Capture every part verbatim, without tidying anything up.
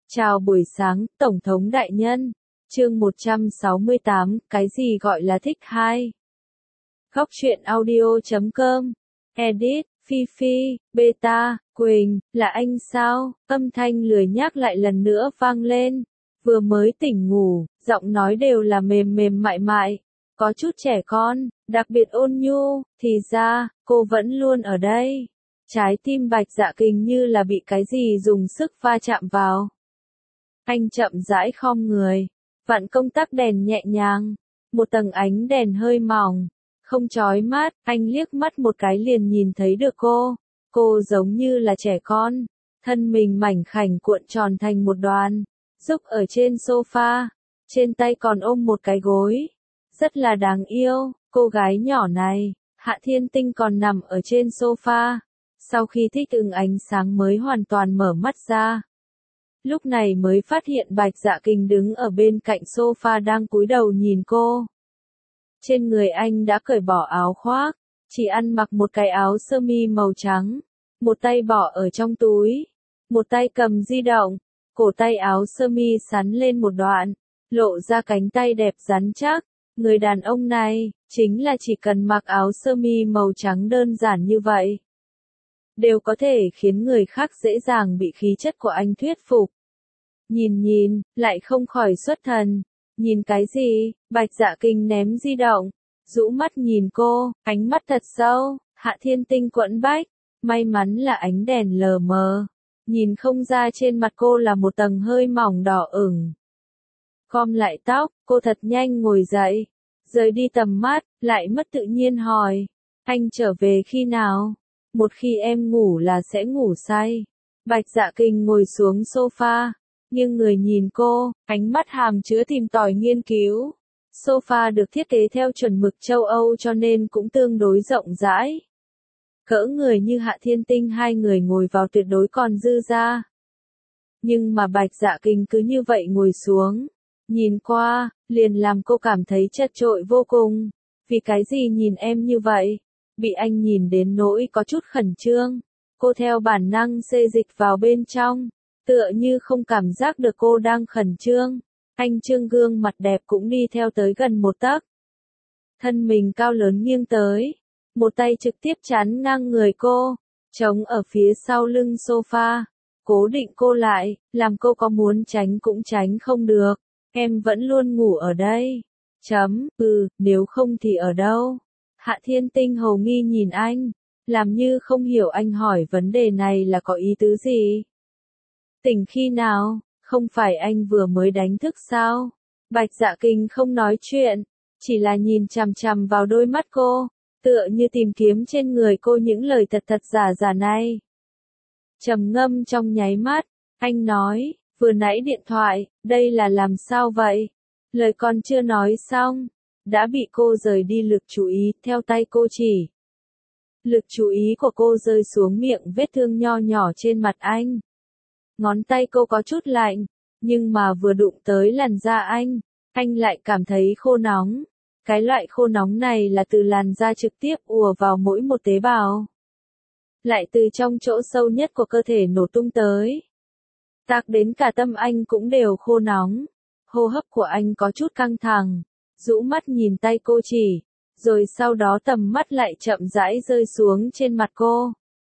Chào buổi sáng, Tổng thống đại nhân. Chương một trăm sáu mươi tám, cái gì gọi là thích hai? Góc truyện audio chấm com. Edit, Phi Phi, Beta, Quỳnh, là anh sao? Âm thanh lười nhác lại lần nữa vang lên. Vừa mới tỉnh ngủ, giọng nói đều là mềm mềm mại mại, có chút trẻ con, đặc biệt ôn nhu, thì ra, cô vẫn luôn ở đây. Trái tim Bạch Dạ Kình như là bị cái gì dùng sức va chạm vào. Anh chậm rãi khom người, vặn công tắc đèn nhẹ nhàng, một tầng ánh đèn hơi mỏng, không chói mắt, anh liếc mắt một cái liền nhìn thấy được cô. Cô giống như là trẻ con, thân mình mảnh khảnh cuộn tròn thành một đoàn, giúp ở trên sofa, trên tay còn ôm một cái gối. Rất là đáng yêu, cô gái nhỏ này. Hạ Thiên Tinh còn nằm ở trên sofa, sau khi thích ứng ánh sáng mới hoàn toàn mở mắt ra. Lúc này mới phát hiện Bạch Dạ Kình đứng ở bên cạnh sofa đang cúi đầu nhìn cô. Trên người anh đã cởi bỏ áo khoác, chỉ ăn mặc một cái áo sơ mi màu trắng, một tay bỏ ở trong túi, một tay cầm di động, cổ tay áo sơ mi sắn lên một đoạn, lộ ra cánh tay đẹp rắn chắc. Người đàn ông này, chính là chỉ cần mặc áo sơ mi màu trắng đơn giản như vậy, đều có thể khiến người khác dễ dàng bị khí chất của anh thuyết phục. Nhìn nhìn, lại không khỏi xuất thần. Nhìn cái gì? Bạch Dạ Kình ném di động, rũ mắt nhìn cô, ánh mắt thật sâu. Hạ Thiên Tinh quẫn bách, may mắn là ánh đèn lờ mờ, nhìn không ra trên mặt cô là một tầng hơi mỏng đỏ ửng. Gom lại tóc, cô thật nhanh ngồi dậy, rời đi tầm mắt, lại mất tự nhiên hỏi, anh trở về khi nào? Một khi em ngủ là sẽ ngủ say. Bạch Dạ Kình ngồi xuống sofa, nhưng người nhìn cô, ánh mắt hàm chứa tìm tòi nghiên cứu. Sofa được thiết kế theo chuẩn mực châu Âu cho nên cũng tương đối rộng rãi. Cỡ người như Hạ Thiên Tinh hai người ngồi vào tuyệt đối còn dư ra. Nhưng mà Bạch Dạ Kình cứ như vậy ngồi xuống, nhìn qua, liền làm cô cảm thấy chật chội vô cùng. Vì cái gì nhìn em như vậy? Bị anh nhìn đến nỗi có chút khẩn trương. Cô theo bản năng xê dịch vào bên trong, tựa như không cảm giác được cô đang khẩn trương. Anh trương gương mặt đẹp cũng đi theo tới gần một tấc. Thân mình cao lớn nghiêng tới, một tay trực tiếp chắn ngang người cô, chống ở phía sau lưng sofa, cố định cô lại, làm cô có muốn tránh cũng tránh không được. Em vẫn luôn ngủ ở đây. Chấm, ừ, nếu không thì ở đâu? Hạ Thiên Tinh hồ nghi nhìn anh, làm như không hiểu anh hỏi vấn đề này là có ý tứ gì. Tỉnh khi nào? Không phải anh vừa mới đánh thức sao? Bạch Dạ Kình không nói chuyện, chỉ là nhìn chằm chằm vào đôi mắt cô, tựa như tìm kiếm trên người cô những lời thật thật giả giả này. Trầm ngâm trong nháy mắt, anh nói, vừa nãy điện thoại, đây là làm sao vậy? Lời còn chưa nói xong, đã bị cô rời đi lực chú ý, theo tay cô chỉ. Lực chú ý của cô rơi xuống miệng vết thương nho nhỏ trên mặt anh. Ngón tay cô có chút lạnh, nhưng mà vừa đụng tới làn da anh, anh lại cảm thấy khô nóng. Cái loại khô nóng này là từ làn da trực tiếp ùa vào mỗi một tế bào, lại từ trong chỗ sâu nhất của cơ thể nổ tung tới. Tạc đến cả tâm anh cũng đều khô nóng. Hô hấp của anh có chút căng thẳng, rũ mắt nhìn tay cô chỉ, rồi sau đó tầm mắt lại chậm rãi rơi xuống trên mặt cô.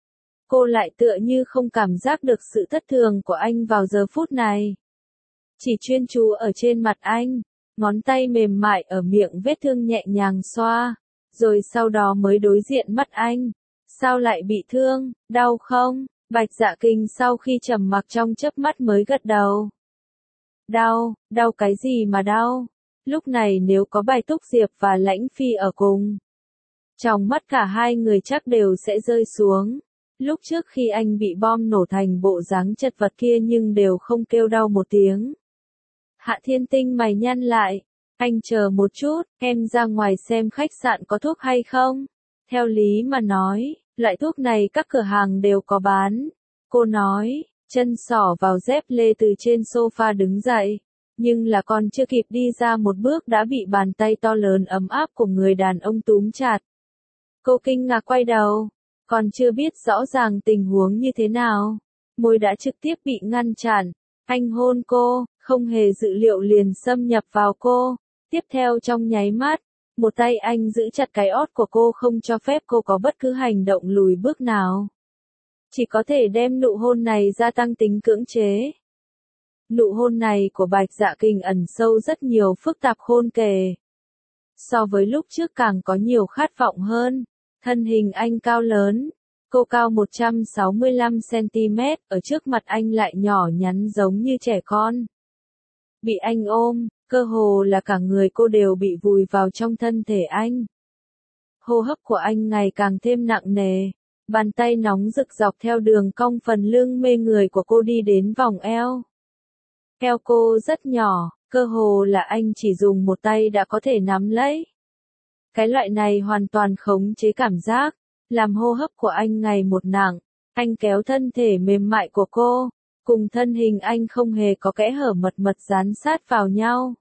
Cô lại tựa như không cảm giác được sự thất thường của anh vào giờ phút này. Chỉ chuyên chú ở trên mặt anh, ngón tay mềm mại ở miệng vết thương nhẹ nhàng xoa, rồi sau đó mới đối diện mắt anh. Sao lại bị thương, đau không? Bạch Dạ Kình sau khi trầm mặc trong chớp mắt mới gật đầu. Đau, đau cái gì mà đau? Lúc này nếu có Bài Túc Diệp và Lãnh Phi ở cùng, trong mắt cả hai người chắc đều sẽ rơi xuống. Lúc trước khi anh bị bom nổ thành bộ dáng chật vật kia nhưng đều không kêu đau một tiếng. Hạ Thiên Tinh mày nhăn lại, anh chờ một chút, em ra ngoài xem khách sạn có thuốc hay không? Theo lý mà nói, loại thuốc này các cửa hàng đều có bán. Cô nói, chân xỏ vào dép lê từ trên sofa đứng dậy, nhưng là còn chưa kịp đi ra một bước đã bị bàn tay to lớn ấm áp của người đàn ông túm chặt. Cô kinh ngạc quay đầu, còn chưa biết rõ ràng tình huống như thế nào, môi đã trực tiếp bị ngăn chặn. Anh hôn cô, không hề dự liệu liền xâm nhập vào cô. Tiếp theo trong nháy mắt, một tay anh giữ chặt cái ót của cô không cho phép cô có bất cứ hành động lùi bước nào. Chỉ có thể đem nụ hôn này gia tăng tính cưỡng chế. Nụ hôn này của Bạch Dạ Kình ẩn sâu rất nhiều phức tạp khôn kể. So với lúc trước càng có nhiều khát vọng hơn. Thân hình anh cao lớn, cô cao một trăm sáu mươi lăm xăng-ti-mét, ở trước mặt anh lại nhỏ nhắn giống như trẻ con. Bị anh ôm, cơ hồ là cả người cô đều bị vùi vào trong thân thể anh. Hô hấp của anh ngày càng thêm nặng nề, bàn tay nóng rực dọc theo đường cong phần lưng mê người của cô đi đến vòng eo. Eo cô rất nhỏ, cơ hồ là anh chỉ dùng một tay đã có thể nắm lấy. Cái loại này hoàn toàn khống chế cảm giác, làm hô hấp của anh ngày một nặng. Anh kéo thân thể mềm mại của cô, cùng thân hình anh không hề có kẽ hở mật mật dán sát vào nhau.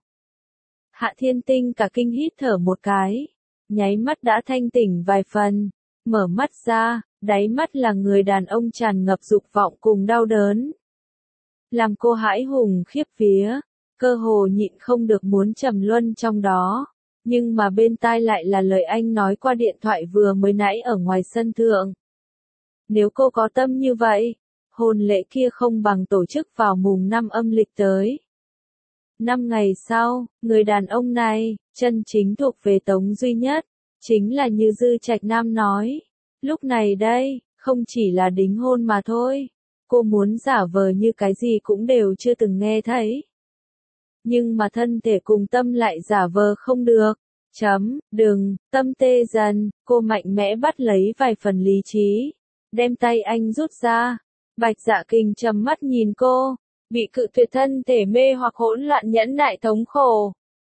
Hạ Thiên Tinh cả kinh hít thở một cái, nháy mắt đã thanh tỉnh vài phần, mở mắt ra, đáy mắt là người đàn ông tràn ngập dục vọng cùng đau đớn. Làm cô hãi hùng khiếp vía, cơ hồ nhịn không được muốn trầm luân trong đó, nhưng mà bên tai lại là lời anh nói qua điện thoại vừa mới nãy ở ngoài sân thượng. Nếu cô có tâm như vậy, hôn lễ kia không bằng tổ chức vào mùng năm âm lịch tới. Năm ngày sau, người đàn ông này, chân chính thuộc về Tống Duy Nhất, chính là như Dư Trạch Nam nói. Lúc này đây, không chỉ là đính hôn mà thôi, cô muốn giả vờ như cái gì cũng đều chưa từng nghe thấy. Nhưng mà thân thể cùng tâm lại giả vờ không được. Chấm, đừng, tâm tê dần, cô mạnh mẽ bắt lấy vài phần lý trí, đem tay anh rút ra. Bạch Dạ Kình trầm mắt nhìn cô, bị cự tuyệt thân thể mê hoặc hỗn loạn nhẫn nại thống khổ.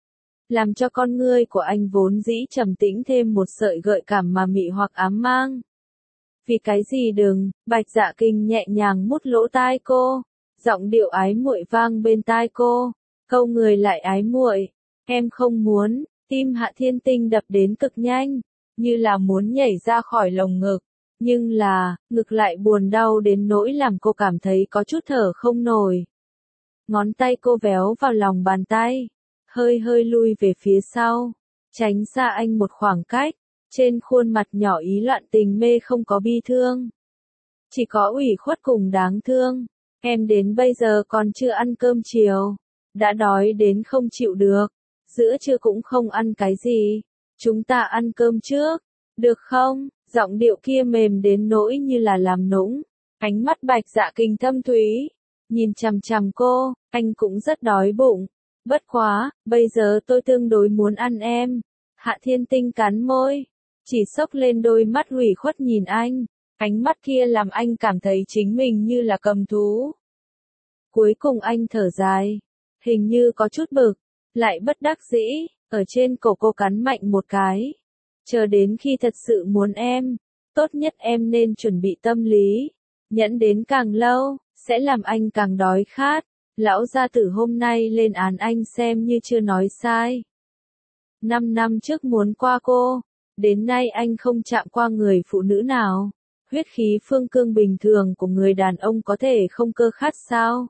Làm cho con ngươi của anh vốn dĩ trầm tĩnh thêm một sợi gợi cảm mà mị hoặc ám mang. Vì cái gì đừng, Bạch Dạ Kình nhẹ nhàng mút lỗ tai cô, giọng điệu ái muội vang bên tai cô, câu người lại ái muội, em không muốn. Tim Hạ Thiên Tinh đập đến cực nhanh, như là muốn nhảy ra khỏi lồng ngực, nhưng là, ngực lại buồn đau đến nỗi làm cô cảm thấy có chút thở không nổi. Ngón tay cô véo vào lòng bàn tay, hơi hơi lui về phía sau, tránh xa anh một khoảng cách, trên khuôn mặt nhỏ ý loạn tình mê không có bi thương. Chỉ có ủy khuất cùng đáng thương, em đến bây giờ còn chưa ăn cơm chiều, đã đói đến không chịu được. Giữa trưa cũng không ăn cái gì, chúng ta ăn cơm trước, được không? Giọng điệu kia mềm đến nỗi như là làm nũng, ánh mắt Bạch Dạ Kình thâm thúy, nhìn chằm chằm cô, anh cũng rất đói bụng, bất quá, bây giờ tôi tương đối muốn ăn em. Hạ Thiên Tinh cắn môi, chỉ xốc lên đôi mắt ủy khuất nhìn anh, ánh mắt kia làm anh cảm thấy chính mình như là cầm thú. Cuối cùng anh thở dài, hình như có chút bực. Lại bất đắc dĩ, ở trên cổ cô cắn mạnh một cái. Chờ đến khi thật sự muốn em, tốt nhất em nên chuẩn bị tâm lý. Nhẫn đến càng lâu, sẽ làm anh càng đói khát. Lão gia tử hôm nay lên án anh xem như chưa nói sai. Năm năm trước muốn qua cô, đến nay anh không chạm qua người phụ nữ nào. Huyết khí phương cương bình thường của người đàn ông có thể không cơ khát sao?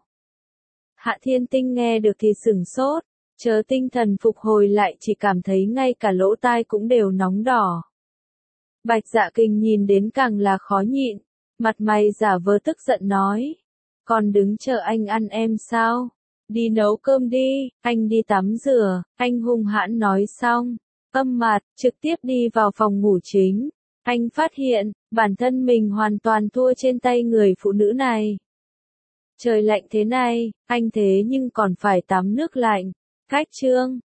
Hạ Thiên Tinh nghe được thì sửng sốt. Chờ tinh thần phục hồi lại chỉ cảm thấy ngay cả lỗ tai cũng đều nóng đỏ. Bạch Dạ Kình nhìn đến càng là khó nhịn, mặt mày giả vờ tức giận nói. Còn đứng chờ anh ăn em sao? Đi nấu cơm đi, anh đi tắm rửa, anh hung hãn nói xong. Âm mặt, trực tiếp đi vào phòng ngủ chính. Anh phát hiện, bản thân mình hoàn toàn thua trên tay người phụ nữ này. Trời lạnh thế này, anh thế nhưng còn phải tắm nước lạnh. Cách chương